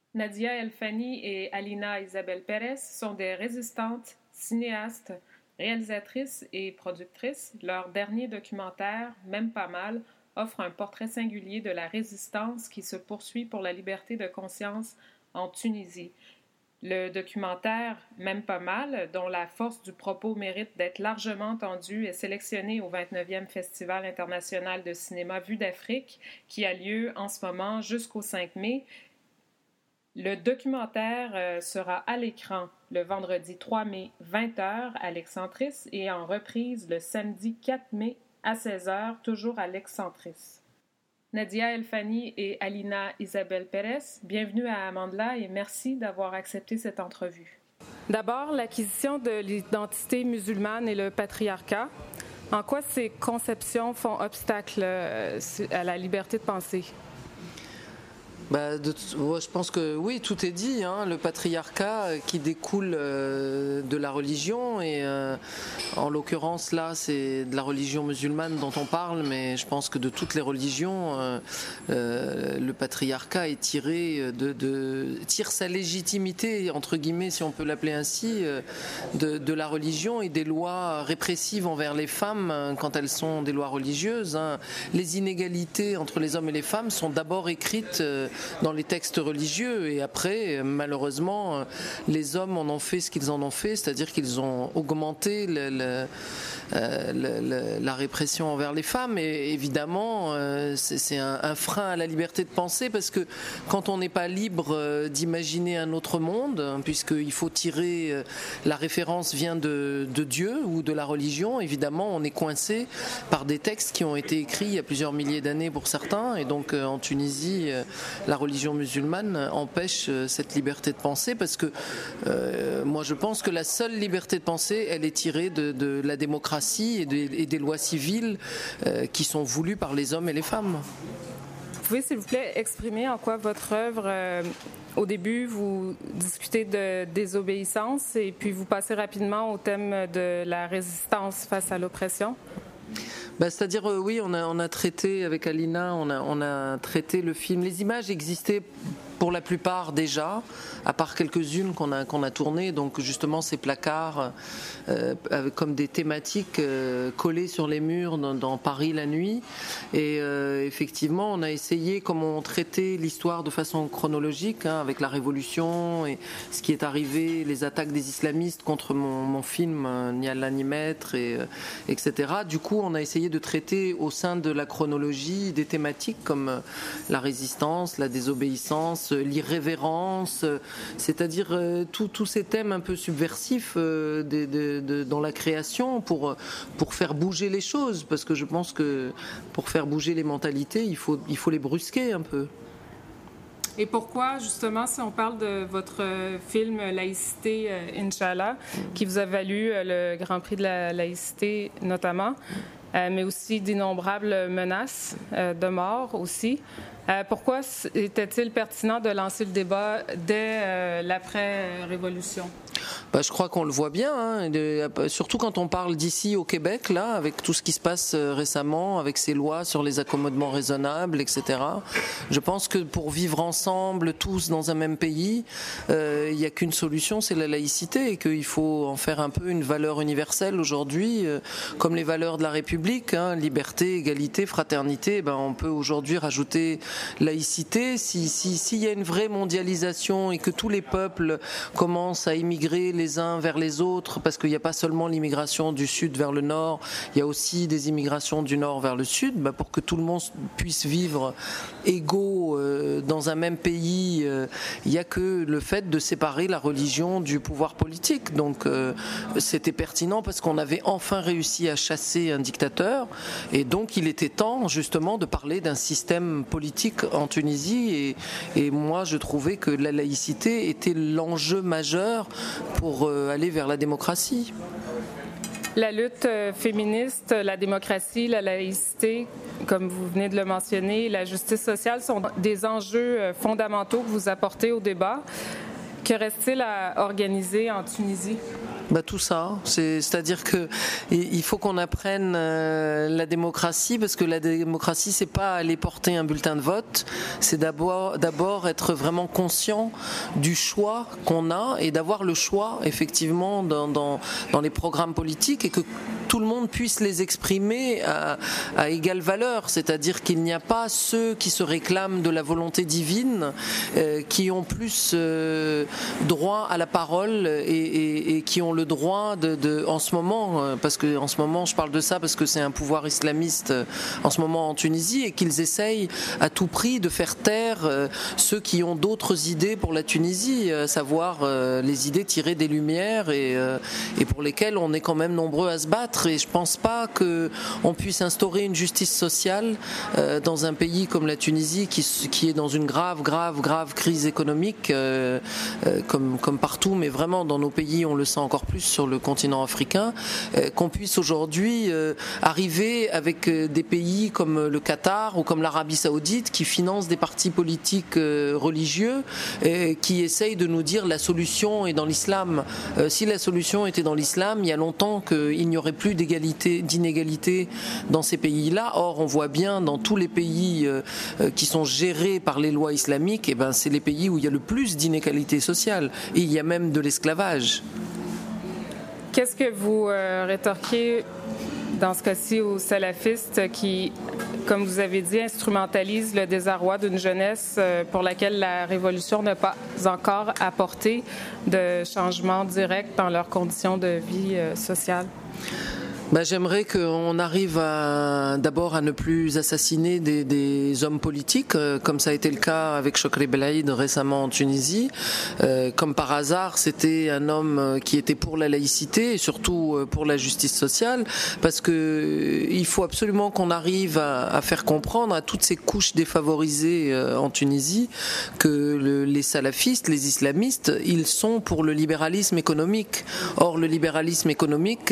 Nadia El Fani et Alina Isabel Pérez sont des résistantes, cinéastes, réalisatrices et productrices. Leur dernier documentaire, Même pas mal, offre un portrait singulier de la résistance qui se poursuit pour la liberté de conscience en Tunisie. Le documentaire Même pas mal, dont la force du propos mérite d'être largement entendue, est sélectionné au 29e Festival international de cinéma Vue d'Afrique, qui a lieu en ce moment jusqu'au 5 mai. Le documentaire sera à l'écran le vendredi 3 mai 20h à l'Excentrice et en reprise le samedi 4 mai à 16h, toujours à l'Excentrice. Nadia El Fani et Alina Isabel Pérez, bienvenue à Amandla et merci d'avoir accepté cette entrevue. D'abord, l'acquisition de l'identité musulmane et le patriarcat. En quoi ces conceptions font obstacle à la liberté de penser? Je pense que oui, tout est dit. Le patriarcat qui découle de la religion et en l'occurrence là, c'est de la religion musulmane dont on parle, mais je pense que de toutes les religions, le patriarcat est tire sa légitimité entre guillemets, si on peut l'appeler ainsi, de la religion et des lois répressives envers les femmes quand elles sont des lois religieuses. Les inégalités entre les hommes et les femmes sont d'abord écrites dans les textes religieux et après malheureusement les hommes en ont fait ce qu'ils en ont fait, c'est-à-dire qu'ils ont augmenté la répression envers les femmes et évidemment c'est un frein à la liberté de penser parce que quand on n'est pas libre d'imaginer un autre monde, puisqu'il faut tirer la référence vient de Dieu ou de la religion, évidemment on est coincé par des textes qui ont été écrits il y a plusieurs milliers d'années pour certains et donc en Tunisie la religion musulmane empêche cette liberté de penser parce que moi je pense que la seule liberté de penser elle est tirée de la démocratie et des lois civiles qui sont voulues par les hommes et les femmes. Vous pouvez s'il vous plaît exprimer en quoi votre œuvre, au début vous discutez de désobéissance et puis vous passez rapidement au thème de la résistance face à l'oppression? C'est-à-dire oui, on a traité avec Alina, on a traité le film. Les images existaient pour la plupart déjà, à part quelques-unes qu'on a tournées, donc justement ces placards comme des thématiques collées sur les murs dans Paris la nuit. Et effectivement, on a essayé, comme on traitait l'histoire de façon chronologique, avec la Révolution et ce qui est arrivé, les attaques des islamistes contre mon film Ni Allah ni Maître, etc. Du coup, on a essayé de traiter au sein de la chronologie des thématiques comme la résistance, la désobéissance, l'irrévérence, c'est-à-dire tous ces thèmes un peu subversifs dans la création pour faire bouger les choses, parce que je pense que pour faire bouger les mentalités, il faut les brusquer un peu. Et pourquoi, justement, si on parle de votre film Laïcité, Inch'Allah, qui vous a valu le Grand Prix de la laïcité notamment, mais aussi d'innombrables menaces de mort aussi. Pourquoi était-il pertinent de lancer le débat dès l'après-révolution? Je crois qu'on le voit bien, surtout quand on parle d'ici au Québec, là, avec tout ce qui se passe récemment, avec ces lois sur les accommodements raisonnables, etc. Je pense que pour vivre ensemble, tous dans un même pays, il n'y a qu'une solution, c'est la laïcité, et qu'il faut en faire un peu une valeur universelle aujourd'hui, comme les valeurs de la République, liberté, égalité, fraternité. On peut aujourd'hui rajouter laïcité. S'il y a une vraie mondialisation et que tous les peuples commencent à immigrer les uns vers les autres, parce qu'il n'y a pas seulement l'immigration du sud vers le nord, il y a aussi des immigrations du nord vers le sud, pour que tout le monde puisse vivre égaux dans un même pays, il n'y a que le fait de séparer la religion du pouvoir politique. Donc c'était pertinent parce qu'on avait enfin réussi à chasser un dictateur, et donc il était temps justement de parler d'un système politique en Tunisie, et moi je trouvais que la laïcité était l'enjeu majeur pour aller vers la démocratie. La lutte féministe, la démocratie, la laïcité, comme vous venez de le mentionner, la justice sociale sont des enjeux fondamentaux que vous apportez au débat. Que reste-t-il à organiser en Tunisie? Tout ça, c'est-à-dire que il faut qu'on apprenne la démocratie, parce que la démocratie, c'est pas aller porter un bulletin de vote, c'est d'abord être vraiment conscient du choix qu'on a et d'avoir le choix effectivement dans les programmes politiques, et que tout le monde puisse les exprimer à égale valeur, c'est-à-dire qu'il n'y a pas ceux qui se réclament de la volonté divine qui ont plus droit à la parole et qui ont le droit en ce moment, parce que en ce moment je parle de ça parce que c'est un pouvoir islamiste en ce moment en Tunisie, et qu'ils essayent à tout prix de faire taire ceux qui ont d'autres idées pour la Tunisie, à savoir les idées tirées des Lumières et pour lesquelles on est quand même nombreux à se battre. Et je pense pas qu'on puisse instaurer une justice sociale dans un pays comme la Tunisie qui est dans une grave crise économique comme partout, mais vraiment dans nos pays on le sent encore plus sur le continent africain, qu'on puisse aujourd'hui arriver avec des pays comme le Qatar ou comme l'Arabie Saoudite qui financent des partis politiques religieux qui essayent de nous dire la solution est dans l'islam. Si la solution était dans l'islam, il y a longtemps qu'il n'y aurait plus d'inégalité dans ces pays-là. Or, on voit bien dans tous les pays qui sont gérés par les lois islamiques, c'est les pays où il y a le plus d'inégalité sociale. Et il y a même de l'esclavage. Qu'est-ce que vous rétorquez dans ce cas-ci aux salafistes qui, comme vous avez dit, instrumentalisent le désarroi d'une jeunesse pour laquelle la révolution n'a pas encore apporté de changement direct dans leurs conditions de vie sociale? J'aimerais qu'on arrive d'abord à ne plus assassiner des hommes politiques, comme ça a été le cas avec Chokri Belaïd récemment en Tunisie. Comme par hasard, c'était un homme qui était pour la laïcité et surtout pour la justice sociale, parce que il faut absolument qu'on arrive à faire comprendre à toutes ces couches défavorisées en Tunisie que les salafistes, les islamistes, ils sont pour le libéralisme économique. Or, le libéralisme économique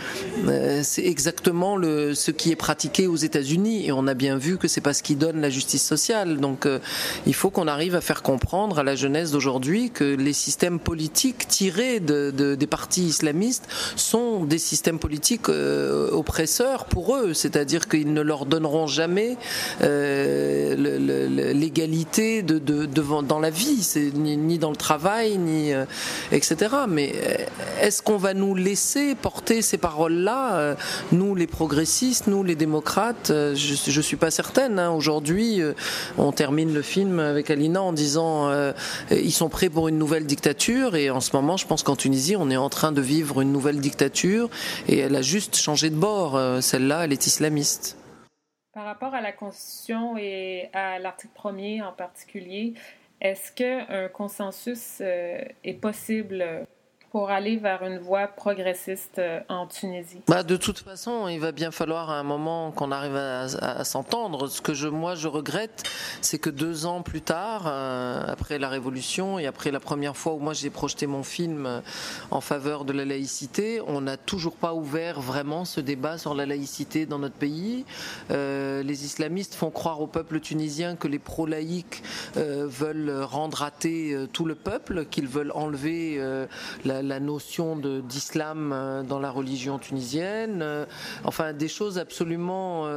c'est exactement ce qui est pratiqué aux États-Unis, et on a bien vu que c'est pas ce qui donne la justice sociale. Donc il faut qu'on arrive à faire comprendre à la jeunesse d'aujourd'hui que les systèmes politiques tirés des partis islamistes sont des systèmes politiques oppresseurs pour eux, c'est-à-dire qu'ils ne leur donneront jamais l'égalité dans la vie, ni dans le travail, ni etc. Mais est-ce qu'on va nous laisser porter ces paroles-là, nous les progressistes, nous les démocrates? Je suis pas certaine. Aujourd'hui, on termine le film avec Alina en disant ils sont prêts pour une nouvelle dictature, et en ce moment, je pense qu'en Tunisie, on est en train de vivre une nouvelle dictature, et elle a juste changé de bord. Celle-là, elle est islamiste. Par rapport à la Constitution et à l'article 1er en particulier, est-ce qu'un consensus est possible pour aller vers une voie progressiste en Tunisie? De toute façon, il va bien falloir à un moment qu'on arrive à s'entendre. Ce que je regrette, c'est que 2 ans plus tard, après la Révolution et après la première fois où moi j'ai projeté mon film en faveur de la laïcité, on n'a toujours pas ouvert vraiment ce débat sur la laïcité dans notre pays. Les islamistes font croire au peuple tunisien que les pro-laïcs veulent rendre athée tout le peuple, qu'ils veulent enlever la notion d'islam dans la religion tunisienne, enfin des choses absolument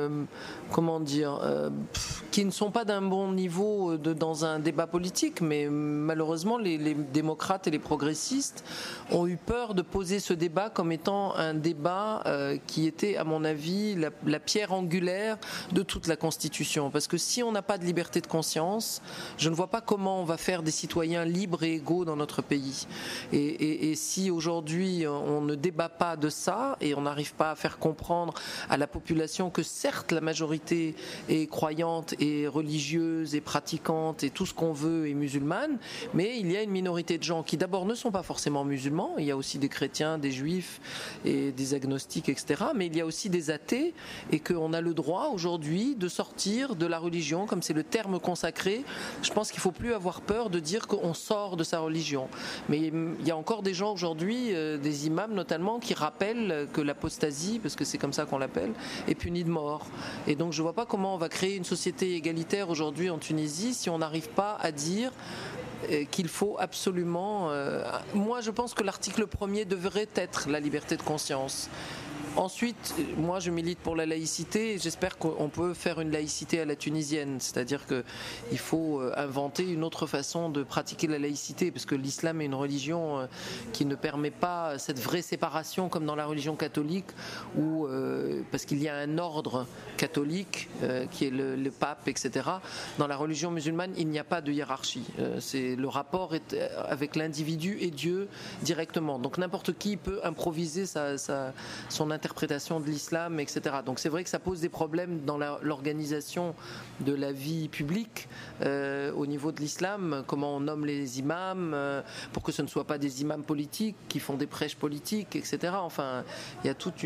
qui ne sont pas d'un bon niveau dans un débat politique, mais malheureusement les démocrates et les progressistes ont eu peur de poser ce débat comme étant un débat qui était à mon avis la pierre angulaire de toute la Constitution, parce que si on n'a pas de liberté de conscience, je ne vois pas comment on va faire des citoyens libres et égaux dans notre pays. Et si aujourd'hui on ne débat pas de ça et on n'arrive pas à faire comprendre à la population que certes la majorité est croyante et religieuse et pratiquante et tout ce qu'on veut est musulmane, mais il y a une minorité de gens qui d'abord ne sont pas forcément musulmans, il y a aussi des chrétiens, des juifs et des agnostiques, etc. Mais il y a aussi des athées, et qu'on a le droit aujourd'hui de sortir de la religion, comme c'est le terme consacré. Je pense qu'il ne faut plus avoir peur de dire qu'on sort de sa religion. Mais il y a encore des gens aujourd'hui, des imams notamment, qui rappellent que l'apostasie, parce que c'est comme ça qu'on l'appelle, est punie de mort. Et donc je ne vois pas comment on va créer une société égalitaire aujourd'hui en Tunisie si on n'arrive pas à dire qu'il faut absolument... moi, je pense que l'article 1er devrait être la liberté de conscience. Ensuite, moi je milite pour la laïcité et j'espère qu'on peut faire une laïcité à la tunisienne, c'est-à-dire qu'il faut inventer une autre façon de pratiquer la laïcité, parce que l'islam est une religion qui ne permet pas cette vraie séparation comme dans la religion catholique, où, parce qu'il y a un ordre catholique qui est le pape, etc. Dans la religion musulmane, il n'y a pas de hiérarchie. Le rapport est avec l'individu et Dieu directement. Donc n'importe qui peut improviser son interprétation de l'islam, etc. Donc c'est vrai que ça pose des problèmes dans l'organisation de la vie publique au niveau de l'islam, comment on nomme les imams, pour que ce ne soient pas des imams politiques qui font des prêches politiques, etc. Enfin, il y a tout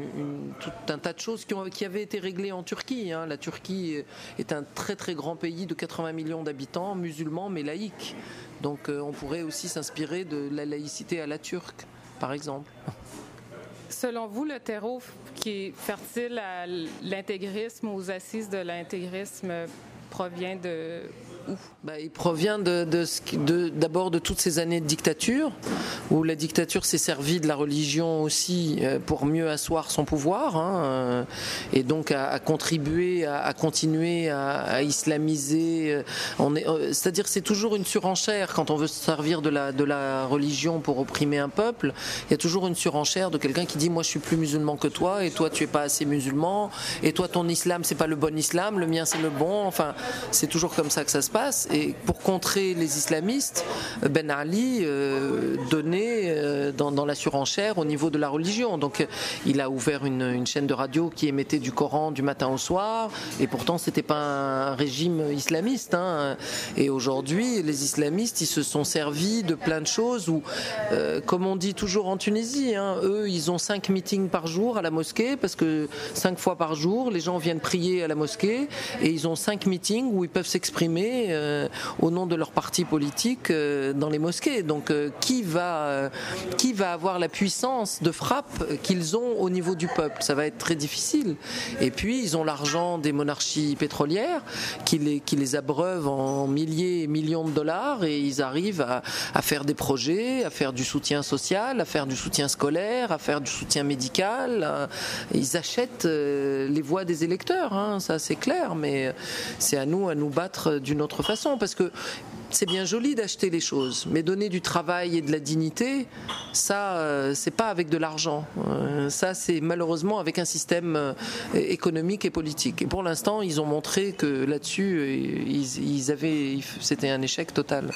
un tas de choses qui avaient été réglées en Turquie. La Turquie est un très très grand pays de 80 millions d'habitants, musulmans mais laïcs. Donc on pourrait aussi s'inspirer de la laïcité à la turque, par exemple. Selon vous, le terreau qui est fertile à l'intégrisme, aux assises de l'intégrisme, provient de où? Il provient d'abord de toutes ces années de dictature, où la dictature s'est servie de la religion aussi pour mieux asseoir son pouvoir, et donc à contribuer à continuer à islamiser. C'est-à-dire c'est toujours une surenchère quand on veut se servir de la religion pour opprimer un peuple. Il y a toujours une surenchère de quelqu'un qui dit moi je suis plus musulman que toi et toi tu es pas assez musulman et toi ton islam c'est pas le bon islam, le mien c'est le bon. Enfin c'est toujours comme ça que ça se passe. Et pour contrer les islamistes, Ben Ali donnait dans la surenchère au niveau de la religion. Donc il a ouvert une chaîne de radio qui émettait du Coran du matin au soir, et pourtant c'était pas un régime islamiste. Et aujourd'hui, les islamistes, ils se sont servis de plein de choses où, comme on dit toujours en Tunisie, eux, ils ont 5 meetings par jour à la mosquée, parce que 5 fois par jour, les gens viennent prier à la mosquée, et ils ont 5 meetings où ils peuvent s'exprimer au nom de leur parti politique dans les mosquées. Donc qui va avoir la puissance de frappe qu'ils ont au niveau du peuple? Ça va être très difficile. Et puis ils ont l'argent des monarchies pétrolières qui les abreuvent en milliers et millions de dollars, et ils arrivent à faire des projets, à faire du soutien social, à faire du soutien scolaire, à faire du soutien médical. Ils achètent les voix des électeurs, ça c'est clair, mais c'est à nous battre d'une autre façon, parce que c'est bien joli d'acheter les choses, mais donner du travail et de la dignité, ça, c'est pas avec de l'argent. Ça, c'est malheureusement avec un système économique et politique. Et pour l'instant, ils ont montré que là-dessus, c'était un échec total.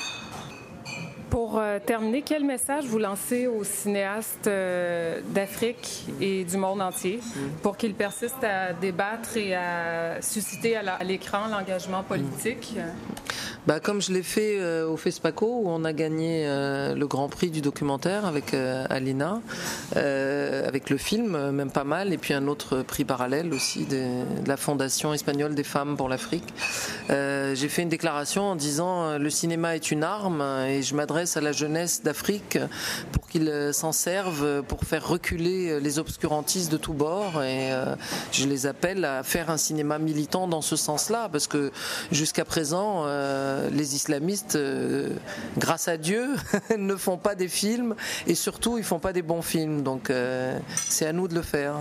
Pour terminer, quel message vous lancez aux cinéastes d'Afrique et du monde entier pour qu'ils persistent à débattre et à susciter à l'écran l'engagement politique? Comme je l'ai fait au FESPACO, où on a gagné le grand prix du documentaire avec Alina, avec le film, même pas mal, et puis un autre prix parallèle aussi de la Fondation espagnole des femmes pour l'Afrique. J'ai fait une déclaration en disant le cinéma est une arme, et je m'adresse à la jeunesse d'Afrique pour qu'ils s'en servent pour faire reculer les obscurantistes de tous bords, et je les appelle à faire un cinéma militant dans ce sens-là, parce que jusqu'à présent les islamistes, grâce à Dieu, ne font pas des films, et surtout ils font pas des bons films, donc c'est à nous de le faire.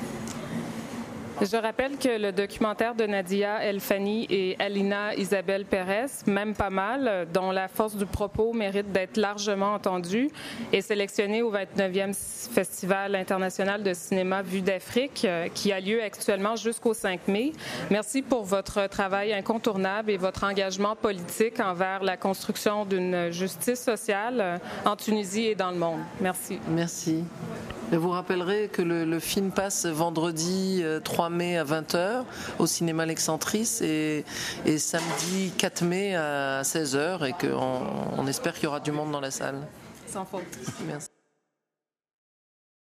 Je rappelle que le documentaire de Nadia El Fani et Alina Isabelle Pérez, Même pas mal, dont la force du propos mérite d'être largement entendue, est sélectionné au 29e Festival international de cinéma Vue d'Afrique, qui a lieu actuellement jusqu'au 5 mai. Merci pour votre travail incontournable et votre engagement politique envers la construction d'une justice sociale en Tunisie et dans le monde. Merci. Merci. Je vous rappellerai que le film passe vendredi 3 mai à 20h au cinéma L'Excentrice, et samedi 4 mai à 16h, et qu'on espère qu'il y aura du monde dans la salle. Sans faute. Merci.